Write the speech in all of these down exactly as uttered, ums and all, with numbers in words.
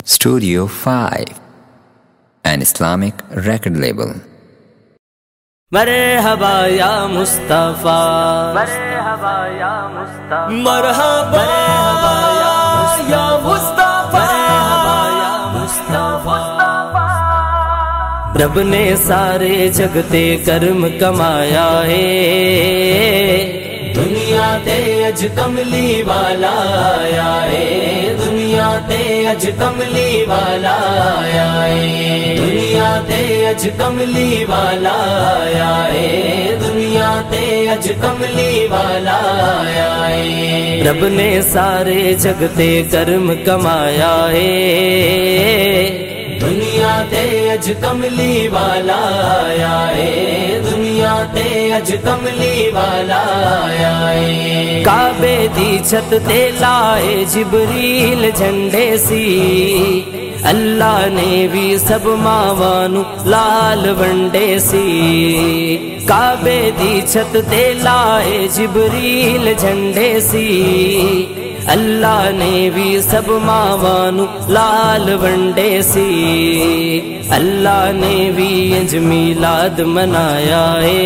Studio five, an Islamic record label. مرحبا یا مصطفیٰ، مرحبا یا مصطفیٰ، مرحبا یا مصطفیٰ، مرحبا یا مصطفیٰ۔ رب نے سارے جگتے کرم کمایا ہے، دنیا تے اج کملی والا آیا ہے، دنیا تے اج کملی والا آیا ہے، دنیا تے اج کملی والا آیا ہے، دنیا تے اج کملی والا آیا ہے۔ رب نے سارے جگتے کرم کمایا ہے، دنیا تے اج کملی والا آیا ہے، دنیا تے اج کملی والا آیا ہے۔ کعبے دی چھت تے لائے جبریل جھنڈے سی، اللہ نے بھی سب ماوانو لال ونڈے سی۔ کعبے دی چھت تے لائے جبریل جھنڈے سی، اللہ نے بھی سب ماوانو لال ونڈے سی۔ اللہ نے بھی انج میلاد منایا ہے،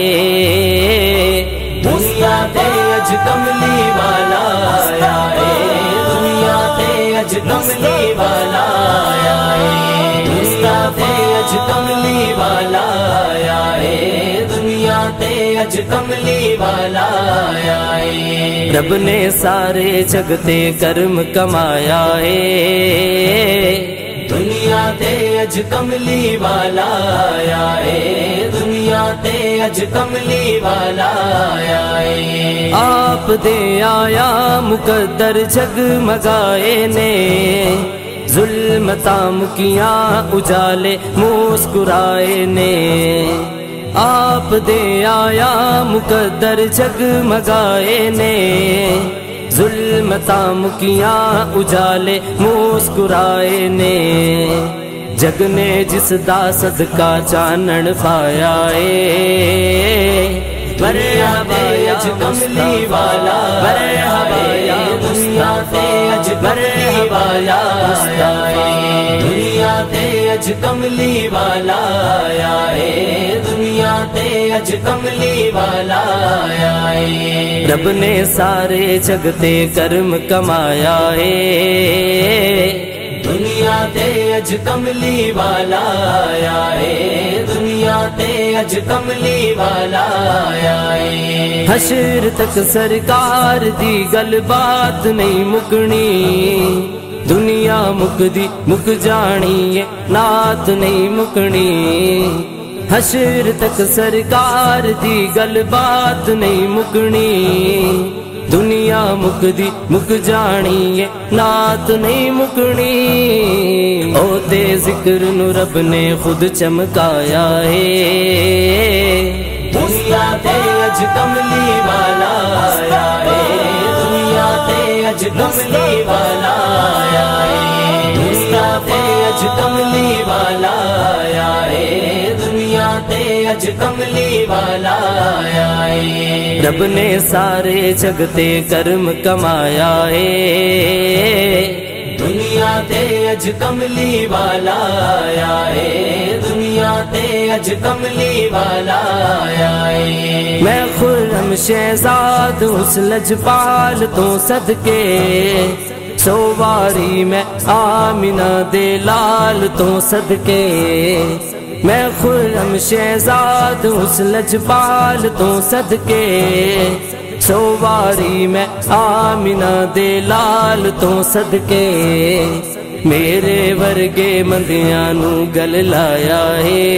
دنیا تے اج کملی والا آیا ہے، دنیا تے اج کملی والا آیا ہے، دنیا تے اج کملی والا آیا ہے، دنیا تے اج کملی والا آیا ہے۔ رب نے سارے جگتے کرم کمایا ہے، دنیا تے اج کملی والا آیا ہے، دنیا تے اج کملی والا آیا ہے۔ آپ دے آیا مقدر جگمگائے نے، ظلمتاں مکیاں اجالے مسکرائے نے۔ آپ دے آیا مقدر جگمگائے نے، ظلمتاں مکیاں اجالے مسکرائے نے۔ جگ نے جس دا صدقہ چانن پایا ہے، مرحبا اج کملی والا، مرحبا یا دنیا تے اج مرحبا یا مصطفیٰ، دنیا تے اج کملی والا آیا ہے، دنیا تے اج کملی والا آیا ہے۔ رب نے سارے جگتے کرم کمایا ہے، دنیا تے اج کملی والا آیا ہے، دنیا تے اج کملی والا آیا ہے۔ حشر تک سرکار دی گل بات نہیں مکنی، دنیا مکدی مک جانی ہے نات نہیں مکنی۔ حشر تک سرکار دی گل بات نہیں مکنی، دنیا مکدی مک جانی ہے نات نہیں مکنی۔ او تے ذکر نو رب نے خود چمکایا ہے، دنیا تے اج کملی والا آیا ہے، دنیا تے اج کملی والا آیا ہے، دنیا تے اج کملی والا آیا ہے، دنیا تے اج کملی والا آیا ہے۔ رب نے سارے جگتے کرم کمایا ہے، دنیا تے اج کملی والا آیا ہے، دنیا تے اج کملی والا آیا ہے۔ میں خرم شہزاد اس لجپال تو صدقے، سواری میں آمنہ دے لال تو صدقے۔ میں خرم شہزاد اس لجپال تو صدقے، سواری میں آمنہ دے لال تو صدقے۔ میرے ورگے مندیاں نو گل لایا ہے،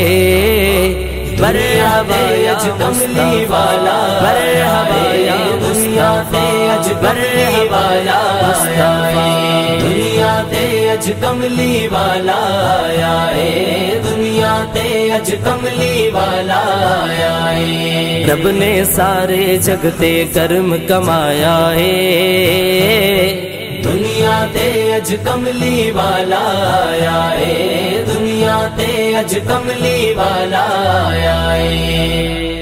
مرحبا اج کملی والا، مرحبا یا دنیا تے اج مرحبا یا مصطفیٰ، دنیا تے اج کملی والا آیا ہے، دنیا تے اج کملی والا آیا ہے۔ رب نے سارے جگتے کرم کمایا ہے، دنیا تے اج کملی والا آیا ہے، دنیا تے اج کملی والا آیا ہے۔